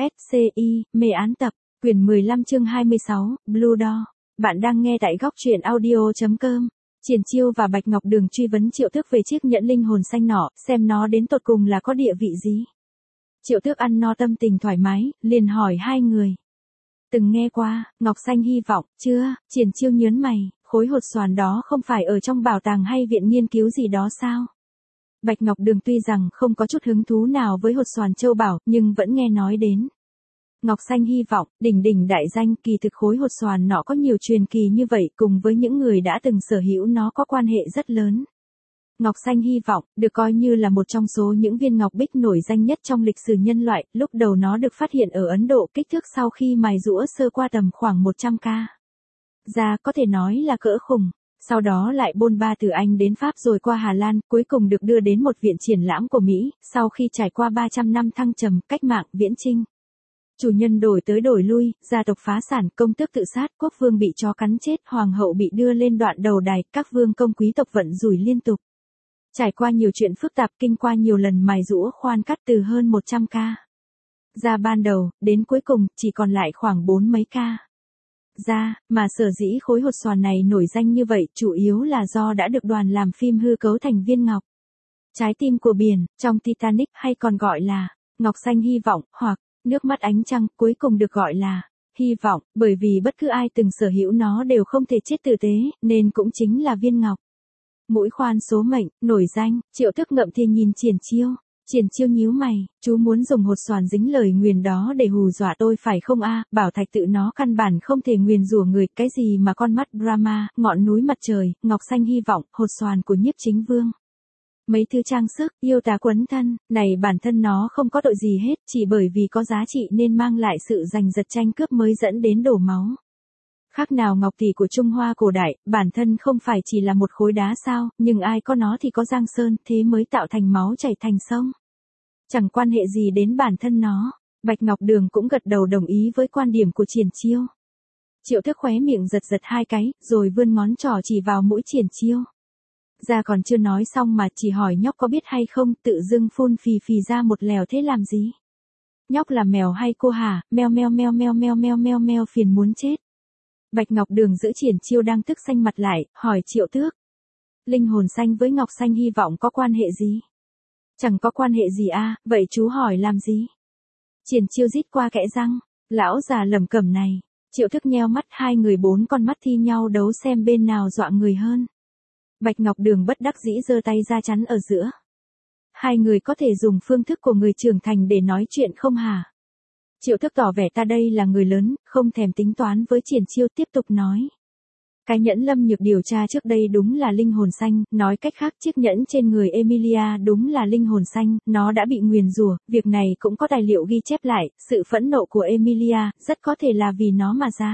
SCI, mê án tập, quyển 15 chương 26, Blue Door. Bạn đang nghe tại góc truyện audio.com. Triển Chiêu và Bạch Ngọc Đường truy vấn Triệu Tước về chiếc nhẫn linh hồn xanh nọ, xem nó đến tột cùng là có địa vị gì. Triệu Tước ăn no tâm tình thoải mái, liền hỏi hai người. Từng nghe qua, Ngọc Xanh hy vọng, chưa? Triển Chiêu nhớn mày, khối hột xoàn đó không phải ở trong bảo tàng hay viện nghiên cứu gì đó sao? Bạch Ngọc Đường tuy rằng không có chút hứng thú nào với hột xoàn châu bảo, nhưng vẫn nghe nói đến. Ngọc Xanh hy vọng, đỉnh đỉnh đại danh, kỳ thực khối hột xoàn nọ có nhiều truyền kỳ như vậy, cùng với những người đã từng sở hữu nó có quan hệ rất lớn. Ngọc Xanh hy vọng, được coi như là một trong số những viên ngọc bích nổi danh nhất trong lịch sử nhân loại, lúc đầu nó được phát hiện ở Ấn Độ, kích thước sau khi mài rũa sơ qua tầm khoảng 100k. Ra có thể nói là cỡ khủng. Sau đó lại bôn ba từ Anh đến Pháp rồi qua Hà Lan, cuối cùng được đưa đến một viện triển lãm của Mỹ, sau khi trải qua 300 năm thăng trầm, cách mạng, viễn chinh. Chủ nhân đổi tới đổi lui, gia tộc phá sản, công tước tự sát, quốc vương bị chó cắn chết, hoàng hậu bị đưa lên đoạn đầu đài, các vương công quý tộc vận rủi liên tục. Trải qua nhiều chuyện phức tạp, kinh qua nhiều lần mài rũa khoan cắt từ hơn 100k. Ra ban đầu, đến cuối cùng, chỉ còn lại khoảng 4 mấy k. Ra, mà sở dĩ khối hột xoàn này nổi danh như vậy, chủ yếu là do đã được đoàn làm phim hư cấu thành viên ngọc. Trái tim của biển, trong Titanic, hay còn gọi là Ngọc Xanh hy vọng, hoặc nước mắt ánh trăng, cuối cùng được gọi là hy vọng, bởi vì bất cứ ai từng sở hữu nó đều không thể chết tử tế, nên cũng chính là viên ngọc. Mũi khoan số mệnh, nổi danh, Triệu Tước ngậm thì nhìn Triển Chiêu. Triển Chiêu nhíu mày, chú muốn dùng hột xoàn dính lời nguyền đó để hù dọa tôi phải không a? Bảo thạch tự nó căn bản không thể nguyền rủa người, cái gì mà con mắt Brahma, ngọn núi mặt trời, Ngọc Xanh hy vọng, hột xoàn của Nhiếp Chính Vương. Mấy thứ trang sức, yêu tá quấn thân, này bản thân nó không có tội gì hết, chỉ bởi vì có giá trị nên mang lại sự giành giật tranh cướp mới dẫn đến đổ máu. Khác nào ngọc tỷ của Trung Hoa cổ đại, bản thân không phải chỉ là một khối đá sao, nhưng ai có nó thì có giang sơn, thế mới tạo thành máu chảy thành sông. Chẳng quan hệ gì đến bản thân nó. Bạch Ngọc Đường cũng gật đầu đồng ý với quan điểm của Triển Chiêu. Triệu Tước khóe miệng giật giật hai cái, rồi vươn ngón trỏ chỉ vào mũi Triển Chiêu. Ra còn chưa nói xong mà chỉ hỏi nhóc có biết hay không, tự dưng phun phì phì ra một lèo thế làm gì? Nhóc là mèo hay cô hả? Meo meo meo meo meo meo meo meo, phiền muốn chết. Bạch Ngọc Đường giữ Triển Chiêu đang tức xanh mặt lại, hỏi Triệu Tước. Linh hồn xanh với Ngọc Xanh hy vọng có quan hệ gì? Chẳng có quan hệ gì a, vậy chú hỏi làm gì? Triển Chiêu rít qua kẽ răng, lão già lẩm cẩm này. Triệu Tước nheo mắt, hai người bốn con mắt thi nhau đấu xem bên nào dọa người hơn. Bạch Ngọc Đường bất đắc dĩ giơ tay ra chắn ở giữa. Hai người có thể dùng phương thức của người trưởng thành để nói chuyện không hả? Triệu Tước tỏ vẻ ta đây là người lớn, không thèm tính toán với Triển Chiêu, tiếp tục nói. Cái nhẫn Lâm Nhược điều tra trước đây đúng là linh hồn xanh, nói cách khác chiếc nhẫn trên người Emilia đúng là linh hồn xanh, nó đã bị nguyền rủa, việc này cũng có tài liệu ghi chép lại, sự phẫn nộ của Emilia, rất có thể là vì nó mà ra.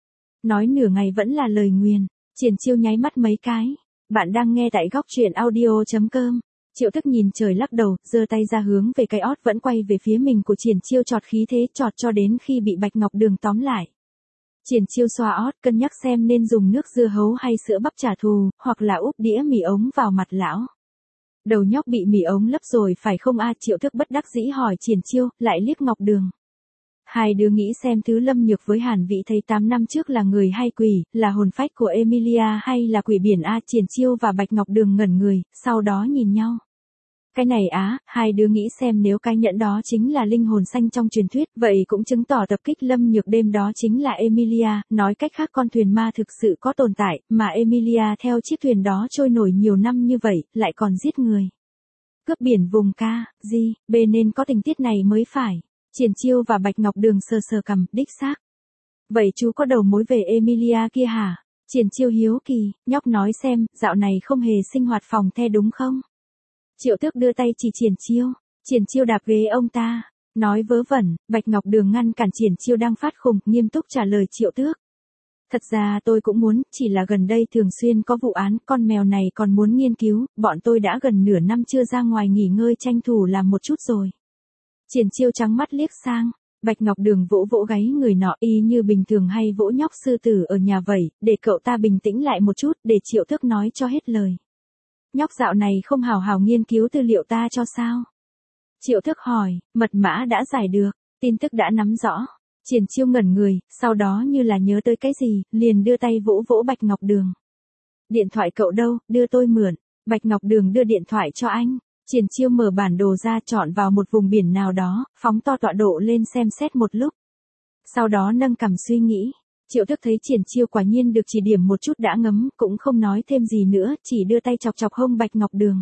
Nói nửa ngày vẫn là lời nguyền, Triển Chiêu nháy mắt mấy cái. Bạn đang nghe tại góc truyện audio.com. Triệu Tước nhìn trời lắc đầu, giơ tay ra hướng về cái ót vẫn quay về phía mình của Triển Chiêu, chọt khí thế chọt cho đến khi bị Bạch Ngọc Đường tóm lại. Triển Chiêu xoa ót, cân nhắc xem nên dùng nước dưa hấu hay sữa bắp trả thù, hoặc là úp đĩa mì ống vào mặt lão. Đầu nhóc bị mì ống lấp rồi phải không a? Triệu Tước bất đắc dĩ hỏi Triển Chiêu, lại liếc Ngọc Đường. Hai đứa nghĩ xem thứ Lâm Nhược với Hàn Vĩ thấy 8 năm trước là người hay quỷ, là hồn phách của Emilia hay là quỷ biển a? Triển Chiêu và Bạch Ngọc Đường ngẩn người, sau đó nhìn nhau. Cái này á, hai đứa nghĩ xem nếu cái nhẫn đó chính là linh hồn xanh trong truyền thuyết, vậy cũng chứng tỏ tập kích Lâm Nhược đêm đó chính là Emilia, nói cách khác con thuyền ma thực sự có tồn tại, mà Emilia theo chiếc thuyền đó trôi nổi nhiều năm như vậy, lại còn giết người. Cướp biển vùng ca, gì, bê nên có tình tiết này mới phải. Triển Chiêu và Bạch Ngọc Đường sờ sờ cằm, đích xác. Vậy chú có đầu mối về Emilia kia hả? Triển Chiêu hiếu kỳ, nhóc nói xem, dạo này không hề sinh hoạt phòng the đúng không? Triệu Tước đưa tay chỉ Triển Chiêu đạp ghế ông ta, nói vớ vẩn. Bạch Ngọc Đường ngăn cản Triển Chiêu đang phát khùng, nghiêm túc trả lời Triệu Tước. Thật ra tôi cũng muốn, chỉ là gần đây thường xuyên có vụ án, con mèo này còn muốn nghiên cứu, bọn tôi đã gần nửa năm chưa ra ngoài nghỉ ngơi tranh thủ làm một chút rồi. Triển Chiêu trắng mắt liếc sang, Bạch Ngọc Đường vỗ vỗ gáy người nọ y như bình thường hay vỗ nhóc sư tử ở nhà vậy, để cậu ta bình tĩnh lại một chút, để Triệu Tước nói cho hết lời. Nhóc dạo này không hào hào nghiên cứu tư liệu ta cho sao? Triệu Tước hỏi, mật mã đã giải được, tin tức đã nắm rõ. Triển Chiêu ngẩn người, sau đó như là nhớ tới cái gì, liền đưa tay vỗ vỗ Bạch Ngọc Đường. Điện thoại cậu đâu, đưa tôi mượn. Bạch Ngọc Đường đưa điện thoại cho anh. Triển Chiêu mở bản đồ ra chọn vào một vùng biển nào đó, phóng to tọa độ lên xem xét một lúc. Sau đó nâng cằm suy nghĩ. Triệu Thức thấy Triển Chiêu quả nhiên được chỉ điểm một chút đã ngấm, cũng không nói thêm gì nữa, chỉ đưa tay chọc chọc hông Bạch Ngọc Đường.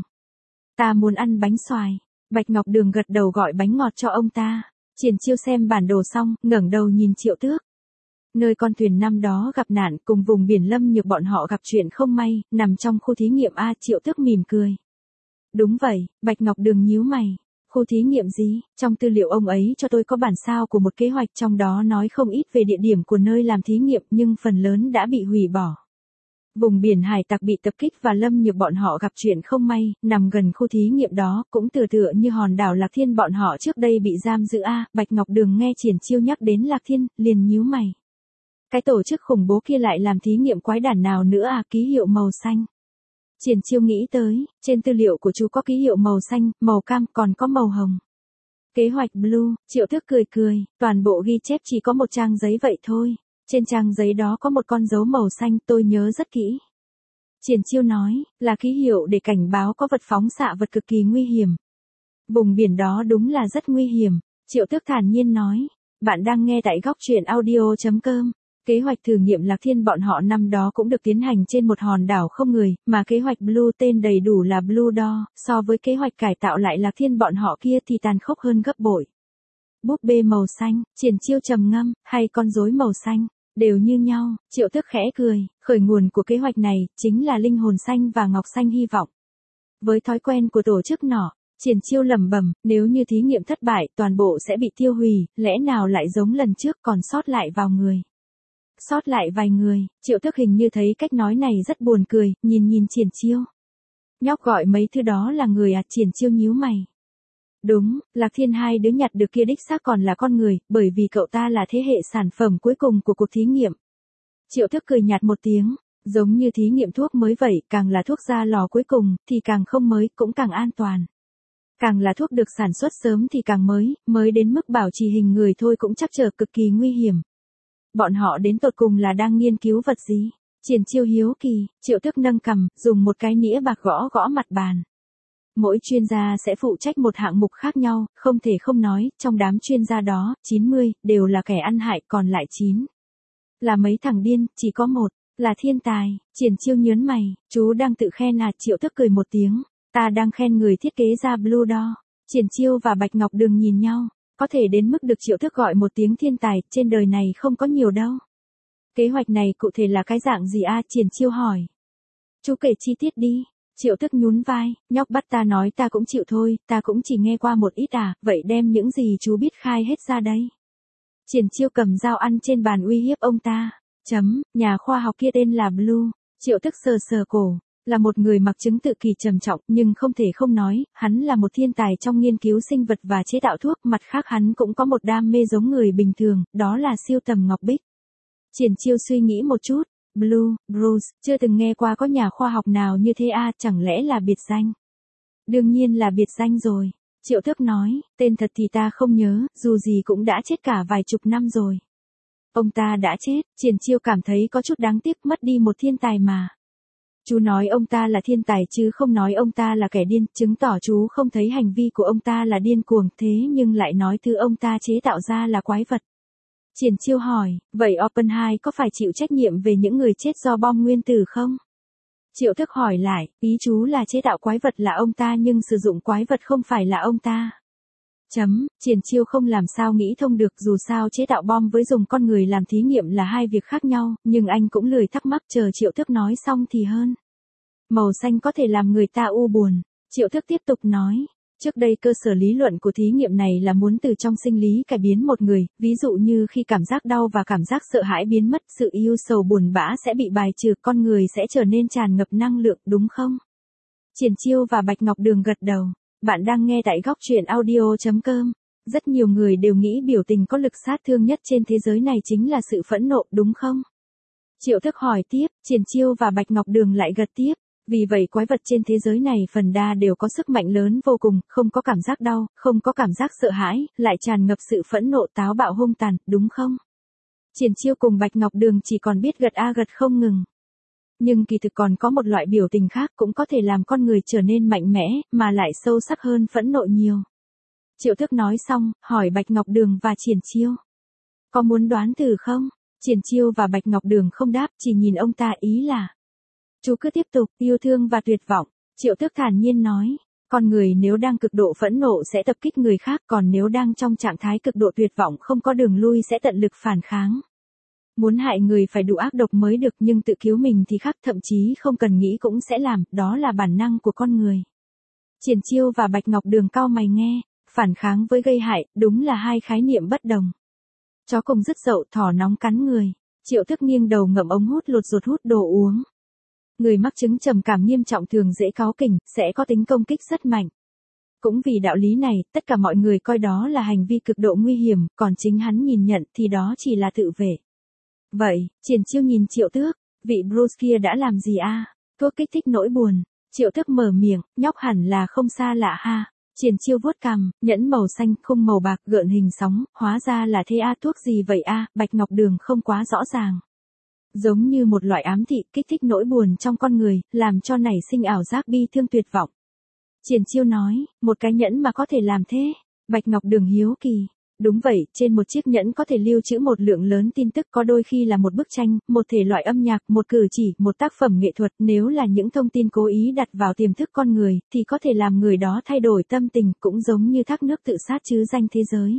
Ta muốn ăn bánh xoài. Bạch Ngọc Đường gật đầu gọi bánh ngọt cho ông ta. Triển Chiêu xem bản đồ xong, ngẩng đầu nhìn Triệu Tước. Nơi con thuyền năm đó gặp nạn cùng vùng biển Lâm Nhược bọn họ gặp chuyện không may, nằm trong khu thí nghiệm A. Triệu Tước mỉm cười. Đúng vậy, Bạch Ngọc Đường nhíu mày. Khu thí nghiệm gì? Trong tư liệu ông ấy cho tôi có bản sao của một kế hoạch, trong đó nói không ít về địa điểm của nơi làm thí nghiệm nhưng phần lớn đã bị hủy bỏ. Vùng biển hải tặc bị tập kích và Lâm Nhược bọn họ gặp chuyện không may, nằm gần khu thí nghiệm đó, cũng tựa như hòn đảo Lạc Thiên bọn họ trước đây bị giam giữ A. Bạch Ngọc Đường nghe Triển Chiêu nhắc đến Lạc Thiên, liền nhíu mày. Cái tổ chức khủng bố kia lại làm thí nghiệm quái đản nào nữa à? Ký hiệu màu xanh. Triển Chiêu nghĩ tới, trên tư liệu của chú có ký hiệu màu xanh, màu cam, còn có màu hồng. Kế hoạch Blue. Triệu Thức cười, toàn bộ ghi chép chỉ có một trang giấy vậy thôi. Trên trang giấy đó có một con dấu màu xanh, tôi nhớ rất kỹ. Triển Chiêu nói, là ký hiệu để cảnh báo có vật phóng xạ vật cực kỳ nguy hiểm. Vùng biển đó đúng là rất nguy hiểm. Triệu Thức thản nhiên nói, bạn đang nghe tại góc truyện audio.com. Kế hoạch thử nghiệm Lạc Thiên bọn họ năm đó cũng được tiến hành trên một hòn đảo không người, mà kế hoạch Blue tên đầy đủ là Blue Door, so với kế hoạch cải tạo lại Lạc Thiên bọn họ kia thì tàn khốc hơn gấp bội. Búp bê màu xanh, Triển Chiêu trầm ngâm, hay con rối màu xanh, đều như nhau. Triệu Thức khẽ cười, khởi nguồn của kế hoạch này chính là linh hồn xanh và ngọc xanh hy vọng. Với thói quen của tổ chức nọ, Triển Chiêu lẩm bẩm, nếu như thí nghiệm thất bại, toàn bộ sẽ bị tiêu hủy, lẽ nào lại giống lần trước còn sót lại vào người. Sót lại vài người. Triệu Thức hình như thấy cách nói này rất buồn cười, nhìn Triển Chiêu. Nhóc gọi mấy thứ đó là người à? Triển Chiêu nhíu mày. Đúng, Lạc Thiên hai đứa nhặt được kia đích xác còn là con người, bởi vì cậu ta là thế hệ sản phẩm cuối cùng của cuộc thí nghiệm. Triệu Thức cười nhạt một tiếng, giống như thí nghiệm thuốc mới vậy, càng là thuốc ra lò cuối cùng, thì càng không mới, cũng càng an toàn. Càng là thuốc được sản xuất sớm thì càng mới đến mức bảo trì hình người thôi cũng chắc trở cực kỳ nguy hiểm. Bọn họ đến tột cùng là đang nghiên cứu vật gì? Triển Chiêu hiếu kỳ. Triệu Thức nâng cằm, dùng một cái nĩa bạc gõ mặt bàn. Mỗi chuyên gia sẽ phụ trách một hạng mục khác nhau, không thể không nói, trong đám chuyên gia đó, 90, đều là kẻ ăn hại, còn lại 9. Là mấy thằng điên, chỉ có một, là thiên tài. Triển Chiêu nhớn mày, chú đang tự khen à? Triệu Thức cười một tiếng, ta đang khen người thiết kế ra Blue Door. Triển Chiêu và Bạch Ngọc Đường nhìn nhau. Có thể đến mức được Triệu Thức gọi một tiếng thiên tài, trên đời này không có nhiều đâu. Kế hoạch này cụ thể là cái dạng gì a? Triển Chiêu hỏi. Chú kể chi tiết đi. Triệu Thức nhún vai, nhóc bắt ta nói ta cũng chịu thôi, ta cũng chỉ nghe qua một ít à, vậy đem những gì chú biết khai hết ra đây. Triển Chiêu cầm dao ăn trên bàn uy hiếp ông ta. Nhà khoa học kia tên là Blue. Triệu Thức sờ cổ. Là một người mặc chứng tự kỳ trầm trọng, nhưng không thể không nói, hắn là một thiên tài trong nghiên cứu sinh vật và chế tạo thuốc, mặt khác hắn cũng có một đam mê giống người bình thường, đó là sưu tầm ngọc bích. Triển Chiêu suy nghĩ một chút, Bruce, chưa từng nghe qua có nhà khoa học nào như thế à? Chẳng lẽ là biệt danh? Đương nhiên là biệt danh rồi. Triệu Thức nói, tên thật thì ta không nhớ, dù gì cũng đã chết cả vài chục năm rồi. Ông ta đã chết, Triển Chiêu cảm thấy có chút đáng tiếc, mất đi một thiên tài mà. Chú nói ông ta là thiên tài chứ không nói ông ta là kẻ điên, chứng tỏ chú không thấy hành vi của ông ta là điên cuồng, thế nhưng lại nói thứ ông ta chế tạo ra là quái vật. Triển Chiêu hỏi, vậy Oppenheimer có phải chịu trách nhiệm về những người chết do bom nguyên tử không? Triệu Thức hỏi lại, ý chú là chế tạo quái vật là ông ta nhưng sử dụng quái vật không phải là ông ta. Triển Chiêu không làm sao nghĩ thông được, dù sao chế tạo bom với dùng con người làm thí nghiệm là hai việc khác nhau, nhưng anh cũng lười thắc mắc, chờ Triệu Thức nói xong thì hơn. Màu xanh có thể làm người ta u buồn. Triệu Thức tiếp tục nói, trước đây cơ sở lý luận của thí nghiệm này là muốn từ trong sinh lý cải biến một người, ví dụ như khi cảm giác đau và cảm giác sợ hãi biến mất, sự yêu sầu buồn bã sẽ bị bài trừ, con người sẽ trở nên tràn ngập năng lượng, đúng không? Triển Chiêu và Bạch Ngọc Đường gật đầu. Bạn đang nghe tại góc truyện audio.com. Rất nhiều người đều nghĩ biểu tình có lực sát thương nhất trên thế giới này chính là sự phẫn nộ, đúng không? Triệu Thức hỏi tiếp, Triển Chiêu và Bạch Ngọc Đường lại gật tiếp. Vì vậy quái vật trên thế giới này phần đa đều có sức mạnh lớn vô cùng, không có cảm giác đau, không có cảm giác sợ hãi, lại tràn ngập sự phẫn nộ táo bạo hung tàn, đúng không? Triển Chiêu cùng Bạch Ngọc Đường chỉ còn biết gật a gật không ngừng. Nhưng kỳ thực còn có một loại biểu tình khác cũng có thể làm con người trở nên mạnh mẽ, mà lại sâu sắc hơn phẫn nộ nhiều. Triệu Thức nói xong, hỏi Bạch Ngọc Đường và Triển Chiêu. Có muốn đoán thử không? Triển Chiêu và Bạch Ngọc Đường không đáp, chỉ nhìn ông ta ý là. Chú cứ tiếp tục, yêu thương và tuyệt vọng. Triệu Thức thản nhiên nói. Con người nếu đang cực độ phẫn nộ sẽ tập kích người khác, còn nếu đang trong trạng thái cực độ tuyệt vọng không có đường lui sẽ tận lực phản kháng. Muốn hại người phải đủ ác độc mới được, nhưng tự cứu mình thì khác, thậm chí không cần nghĩ cũng sẽ làm, đó là bản năng của con người. Triển Chiêu và Bạch Ngọc Đường cau mày nghe, phản kháng với gây hại, đúng là hai khái niệm bất đồng. Chó cùng dứt dậu, thỏ nóng cắn người. Triệu Thức nghiêng đầu ngậm ống hút lột ruột hút đồ uống. Người mắc chứng trầm cảm nghiêm trọng thường dễ cáu kỉnh, sẽ có tính công kích rất mạnh. Cũng vì đạo lý này, tất cả mọi người coi đó là hành vi cực độ nguy hiểm, còn chính hắn nhìn nhận thì đó chỉ là tự vệ. Vậy, Triển Chiêu nhìn Triệu Tước, vị Bruce kia đã làm gì a? Thuốc kích thích nỗi buồn. Triệu Tước mở miệng, nhóc hẳn là không xa lạ ha. Triển Chiêu vuốt cằm, nhẫn màu xanh, khung màu bạc, gợn hình sóng, hóa ra là thế a. Thuốc gì vậy a? Bạch Ngọc Đường không quá rõ ràng. Giống như một loại ám thị, kích thích nỗi buồn trong con người, làm cho nảy sinh ảo giác bi thương tuyệt vọng. Triển Chiêu nói, một cái nhẫn mà có thể làm thế. Bạch Ngọc Đường hiếu kỳ. Đúng vậy, trên một chiếc nhẫn có thể lưu trữ một lượng lớn tin tức, có đôi khi là một bức tranh, một thể loại âm nhạc, một cử chỉ, một tác phẩm nghệ thuật. Nếu là những thông tin cố ý đặt vào tiềm thức con người, thì có thể làm người đó thay đổi tâm tình, cũng giống như thác nước tự sát chứ danh thế giới.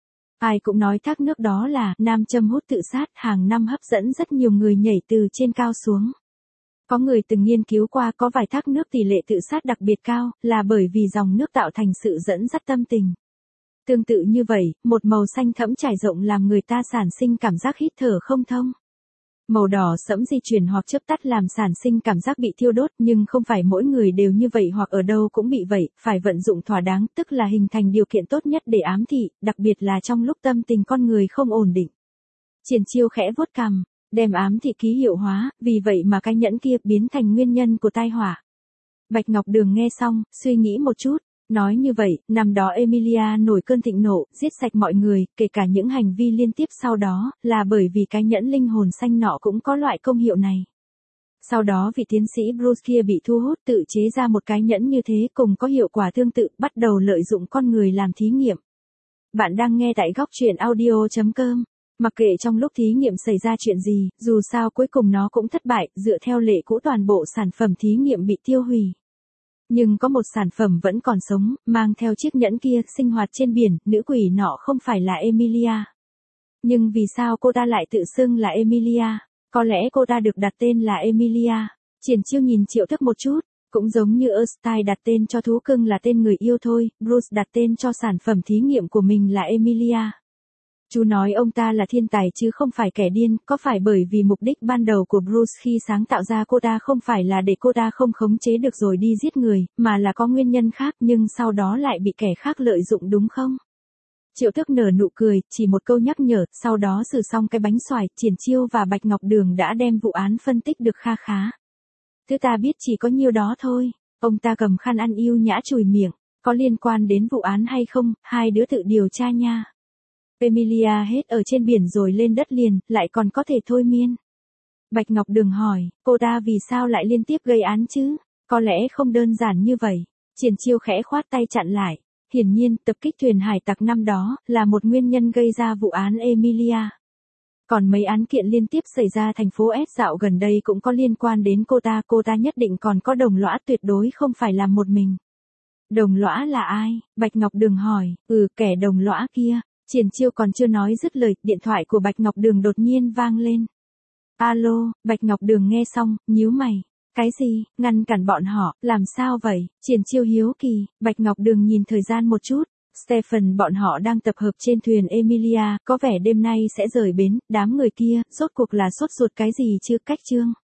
Ai cũng nói thác nước đó là nam châm hút tự sát, hàng năm hấp dẫn rất nhiều người nhảy từ trên cao xuống. Có người từng nghiên cứu qua có vài thác nước tỷ lệ tự sát đặc biệt cao, là bởi vì dòng nước tạo thành sự dẫn dắt tâm tình. Tương tự như vậy, một màu xanh thẫm trải rộng làm người ta sản sinh cảm giác hít thở không thông. Màu đỏ sẫm di chuyển hoặc chớp tắt làm sản sinh cảm giác bị thiêu đốt, nhưng không phải mỗi người đều như vậy hoặc ở đâu cũng bị vậy, phải vận dụng thỏa đáng, tức là hình thành điều kiện tốt nhất để ám thị, đặc biệt là trong lúc tâm tình con người không ổn định. Triển Chiêu khẽ vuốt cằm, đem ám thị ký hiệu hóa, vì vậy mà cái nhẫn kia biến thành nguyên nhân của tai họa. Bạch Ngọc Đường nghe xong, suy nghĩ một chút. Nói như vậy, năm đó Emilia nổi cơn thịnh nộ, giết sạch mọi người, kể cả những hành vi liên tiếp sau đó, là bởi vì cái nhẫn linh hồn xanh nọ cũng có loại công hiệu này. Sau đó vị tiến sĩ Bruce kia bị thu hút tự chế ra một cái nhẫn như thế cùng có hiệu quả tương tự, bắt đầu lợi dụng con người làm thí nghiệm. Bạn đang nghe tại góc truyện audio.com. Mặc kệ trong lúc thí nghiệm xảy ra chuyện gì, dù sao cuối cùng nó cũng thất bại, dựa theo lệ cũ toàn bộ sản phẩm thí nghiệm bị tiêu hủy. Nhưng có một sản phẩm vẫn còn sống, mang theo chiếc nhẫn kia, sinh hoạt trên biển, nữ quỷ nọ không phải là Emilia. Nhưng vì sao cô ta lại tự xưng là Emilia? Có lẽ cô ta được đặt tên là Emilia. Triển Chiêu nhìn Triệu Thức một chút, cũng giống như Einstein đặt tên cho thú cưng là tên người yêu thôi, Bruce đặt tên cho sản phẩm thí nghiệm của mình là Emilia. Chú nói ông ta là thiên tài chứ không phải kẻ điên, có phải bởi vì mục đích ban đầu của Bruce khi sáng tạo ra cô ta không phải là để cô ta không khống chế được rồi đi giết người, mà là có nguyên nhân khác nhưng sau đó lại bị kẻ khác lợi dụng đúng không? Triệu Thức nở nụ cười, chỉ một câu nhắc nhở, sau đó xử xong cái bánh xoài, Triển Chiêu và Bạch Ngọc Đường đã đem vụ án phân tích được kha khá. Thứ ta biết chỉ có nhiêu đó thôi. Ông ta cầm khăn ăn yêu nhã chùi miệng, có liên quan đến vụ án hay không, hai đứa tự điều tra nha. Emilia hết ở trên biển rồi lên đất liền, lại còn có thể thôi miên. Bạch Ngọc Đường hỏi, cô ta vì sao lại liên tiếp gây án chứ? Có lẽ không đơn giản như vậy. Triển Chiêu khẽ khoát tay chặn lại. Hiển nhiên, tập kích thuyền hải tặc năm đó, là một nguyên nhân gây ra vụ án Emilia. Còn mấy án kiện liên tiếp xảy ra thành phố S dạo gần đây cũng có liên quan đến cô ta nhất định còn có đồng lõa, tuyệt đối không phải làm một mình. Đồng lõa là ai? Bạch Ngọc Đường hỏi, kẻ đồng lõa kia. Triển Chiêu còn chưa nói dứt lời, điện thoại của Bạch Ngọc Đường đột nhiên vang lên. Alo, Bạch Ngọc Đường nghe xong, nhíu mày. Cái gì, ngăn cản bọn họ, làm sao vậy? Triển Chiêu hiếu kỳ, Bạch Ngọc Đường nhìn thời gian một chút. Stephen bọn họ đang tập hợp trên thuyền Emilia, có vẻ đêm nay sẽ rời bến, đám người kia, rốt cuộc là sốt ruột cái gì chưa? Cách chương.